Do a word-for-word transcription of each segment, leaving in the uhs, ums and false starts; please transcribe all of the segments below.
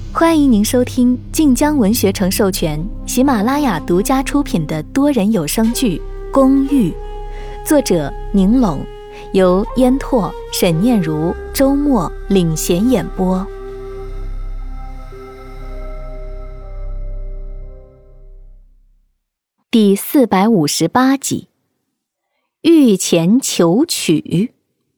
欢迎您收听晋江文学城授权、喜马拉雅独家出品的多人有声剧《公寓》，作者宁龙，由烟拓、沈念如、周末领衔演播。第四百五十八集，御前求娶。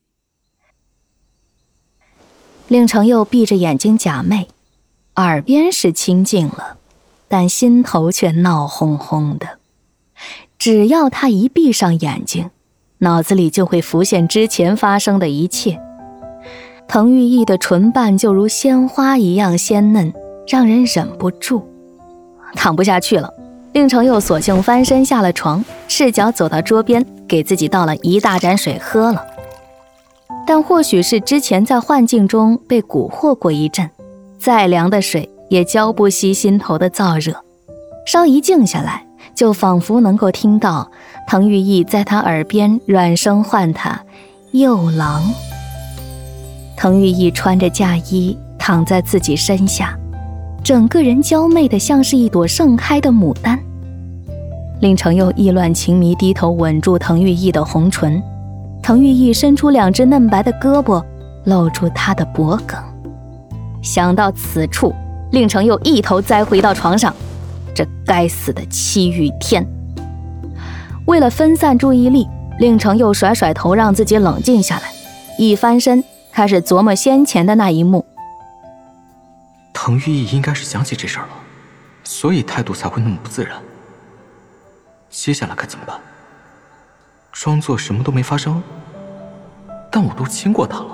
令程佑闭着眼睛假寐，耳边是清静了，但心头却闹哄哄的。只要他一闭上眼睛，脑子里就会浮现之前发生的一切。滕玉意的唇瓣就如鲜花一样鲜嫩，让人忍不住。躺不下去了，令程佑索性翻身下了床，赤脚走到桌边，给自己倒了一大盏水喝了。但或许是之前在幻境中被蛊惑过一阵，再凉的水也浇不熄心头的燥热。稍一静下来，就仿佛能够听到滕玉意在他耳边软声唤他幼郎。滕玉意穿着嫁衣躺在自己身下，整个人娇媚得像是一朵盛开的牡丹。令程佑意乱情迷，低头吻住滕玉意的红唇。滕玉意伸出两只嫩白的胳膊，露出他的脖颈。想到此处，令程佑一头栽回到床上。这该死的戚玉天！为了分散注意力，令程佑甩甩头，让自己冷静下来，一翻身开始琢磨先前的那一幕。 滕玉意应该是想起这事儿了，所以态度才会那么不自然。接下来该怎么办？装作什么都没发生？但我都亲过他了。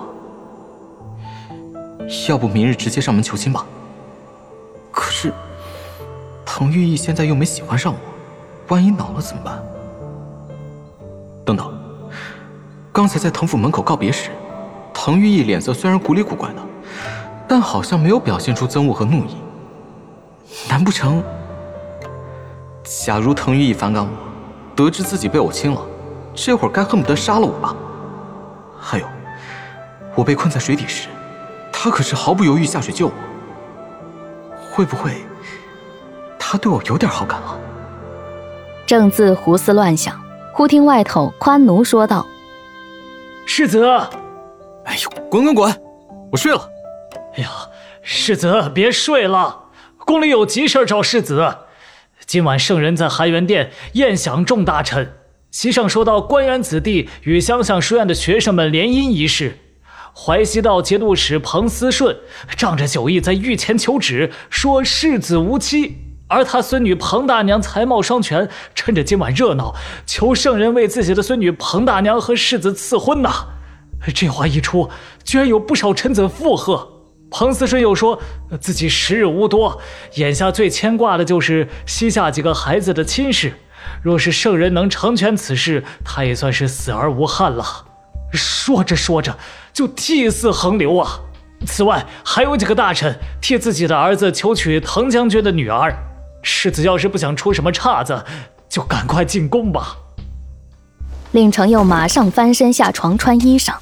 要不明日直接上门求亲吧？可是滕玉意现在又没喜欢上我，万一恼了怎么办？等等，刚才在滕府门口告别时，滕玉意脸色虽然古里古怪的，但好像没有表现出憎恶和怒意。难不成，假如滕玉意反感我，得知自己被我亲了，这会儿该恨不得杀了我吧？还有，我被困在水底时，他可是毫不犹豫下水救我。会不会他对我有点好感了？ 正自胡思乱想，忽听外头宽奴说道：“ 世子！” 哎呦，滚滚滚！我睡了。 哎呀，世子别睡了，宫里有急事找世子。今晚圣人在含元殿宴享众大臣，席上说到官员子弟与乡下书院的学生们联姻一事。淮西道节度使彭思顺仗着酒意在御前求旨，说世子无妻，而他孙女彭大娘才貌双全，趁着今晚热闹，求圣人为自己的孙女彭大娘和世子赐婚呐。这话一出，居然有不少臣子附和。彭思顺又说自己时日无多，眼下最牵挂的就是膝下几个孩子的亲事，若是圣人能成全此事，他也算是死而无憾了。说着说着就涕泗横流啊！此外还有几个大臣替自己的儿子求娶滕将军的女儿，世子要是不想出什么岔子，就赶快进宫吧。 令程佑马上翻身下床穿衣裳。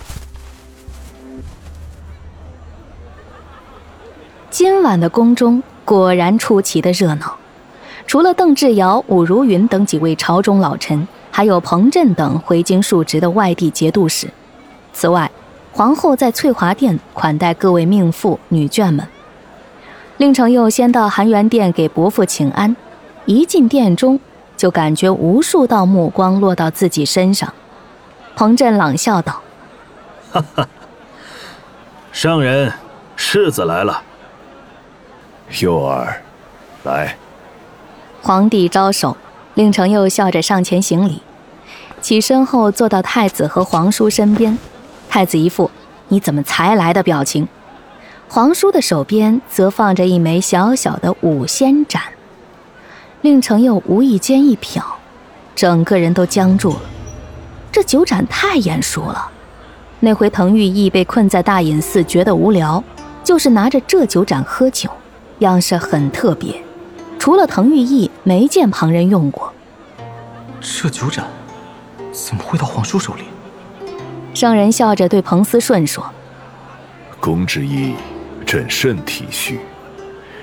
今晚的宫中果然出奇的热闹，除了邓志尧、武如云等几位朝中老臣，还有彭震等回京述职的外地节度使。此外，皇后在翠华殿款待各位命妇女眷们。令程佑先到含元殿给伯父请安，一进殿中就感觉无数道目光落到自己身上。彭震朗笑道：“ 哈哈，圣人，世子来了。幼儿，来。” 皇帝招手，令程佑笑着上前行礼，起身后坐到太子和皇叔身边。太子一副你怎么才来的表情，皇叔的手边则放着一枚小小的五仙盏。令程佑无意间一瞟，整个人都僵住了。这酒盏太眼熟了，那回滕玉意被困在大隐寺觉得无聊，就是拿着这酒盏喝酒，样式很特别，除了滕玉意没见旁人用过。 这酒盏怎么会到皇叔手里？ 圣人笑着对彭思顺说：“ 公之意，朕甚体恤。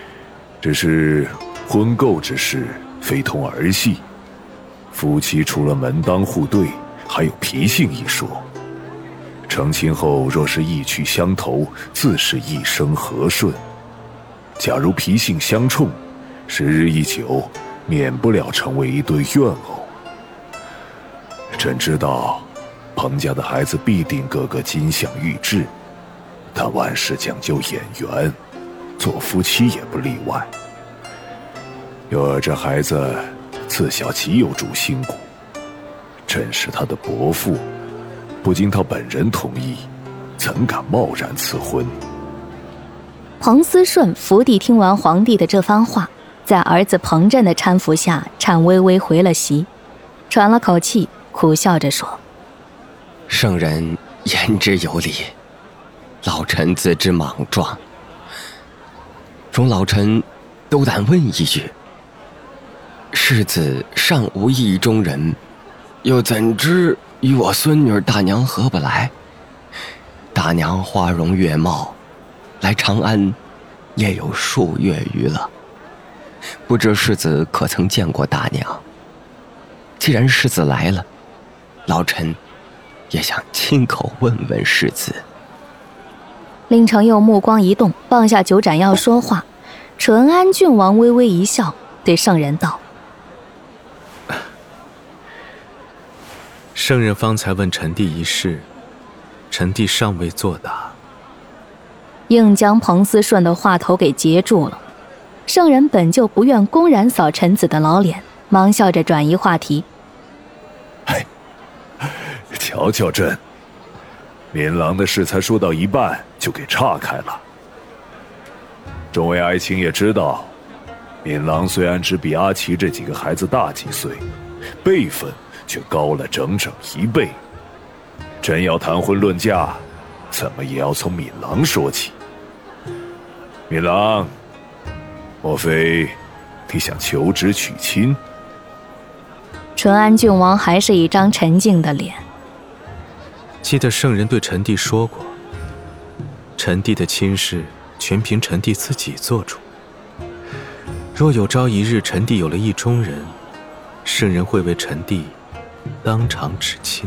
只是婚购之事非同儿戏，夫妻除了门当户对，还有脾性一说。成亲后若是意趣相投，自是一生和顺。假如脾性相冲，时日一久，免不了成为一对怨偶。朕知道彭家的孩子必定个个金相玉质，但万事讲究眼缘，做夫妻也不例外。幼儿这孩子自小极有主心骨，朕是他的伯父，不经他本人同意，怎敢贸然赐婚？ 彭思顺伏地听完皇帝的这番话，在儿子彭震的搀扶下，颤巍巍回了席，喘了口气，苦笑着说：“ 圣人言之有理，老臣自知莽撞。容老臣斗胆问一句：世子尚无意中人，又怎知与我孙女大娘合不来？大娘花容月貌，来长安也有数月余了，不知世子可曾见过大娘？既然世子来了，老臣也想亲口问问世子。” 令程佑目光一动，放下酒盏要说话。淳安郡王微微一笑，对圣人道：“ 圣人方才问臣弟一事，臣弟尚未作答。” 硬将彭思顺的话头给截住了。圣人本就不愿公然扫臣子的老脸，忙笑着转移话题：“ 哎，瞧瞧朕，闵郎的事才说到一半就给岔开了。众位爱卿也知道，闵郎虽然只比阿奇这几个孩子大几岁，辈分却高了整整一倍。朕要谈婚论嫁，怎么也要从闵郎说起。闵郎，莫非你想求职娶亲？” 淳安郡王还是一张沉静的脸。 记得圣人对臣弟说过，臣弟的亲事全凭臣弟自己做主。若有朝一日臣弟有了意中人，圣人会为臣弟当场指亲。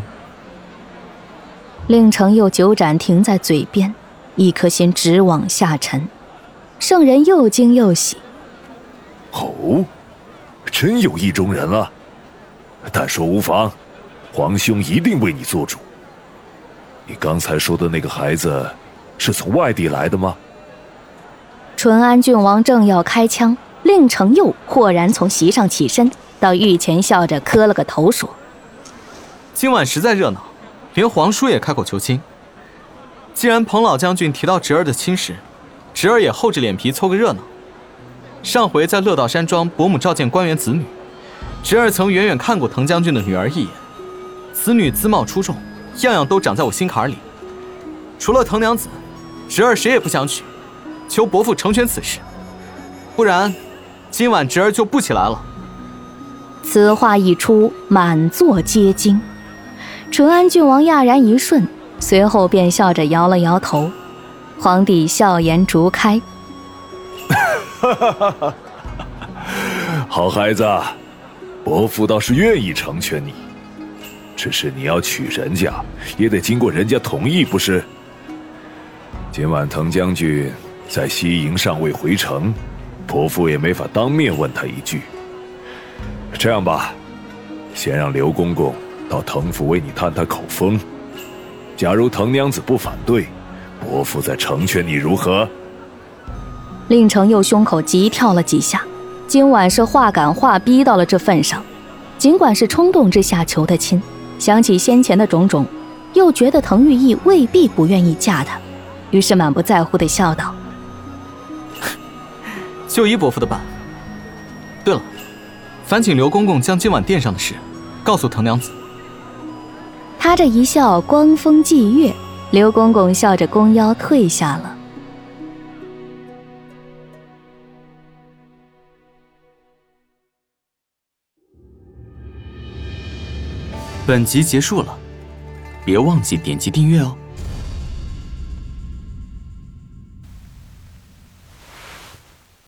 令程佑酒盏停在嘴边，一颗心直往下沉。圣人又惊又喜：“ 哦，真有意中人了？但说无妨，皇兄一定为你做主。你刚才说的那个孩子是从外地来的吗？” 淳安郡王正要开枪，令程佑豁然从席上起身，到御前笑着磕了个头，说：“ 今晚实在热闹，连皇叔也开口求亲。既然彭老将军提到侄儿的亲事，侄儿也厚着脸皮凑个热闹。上回在乐道山庄伯母召见官员子女，侄儿曾远远看过滕将军的女儿一眼，此女姿貌出众，样样都长在我心坎里。除了滕娘子，侄儿谁也不想娶，求伯父成全此事，不然今晚侄儿就不起来了。” 此话一出，满座皆惊。淳安郡王讶然一瞬，随后便笑着摇了摇头。皇帝笑颜逐开：“ 好孩子，伯父倒是愿意成全你，只是你要娶人家，也得经过人家同意，不是？今晚滕将军在西营尚未回城，伯父也没法当面问他一句。这样吧，先让刘公公到滕府为你探探口风，假如滕娘子不反对，伯父再成全你，如何？” 令程佑胸口急跳了几下，今晚是话赶话逼到了这份上。尽管是冲动之下求的亲，想起先前的种种，又觉得滕玉意未必不愿意嫁他，于是满不在乎地笑道：“ 就依伯父的办。对了，烦请刘公公将今晚殿上的事告诉滕娘子。” 他这一笑，光风霁月，刘公公笑着弓腰退下了。 本集结束了，别忘记点击订阅哦。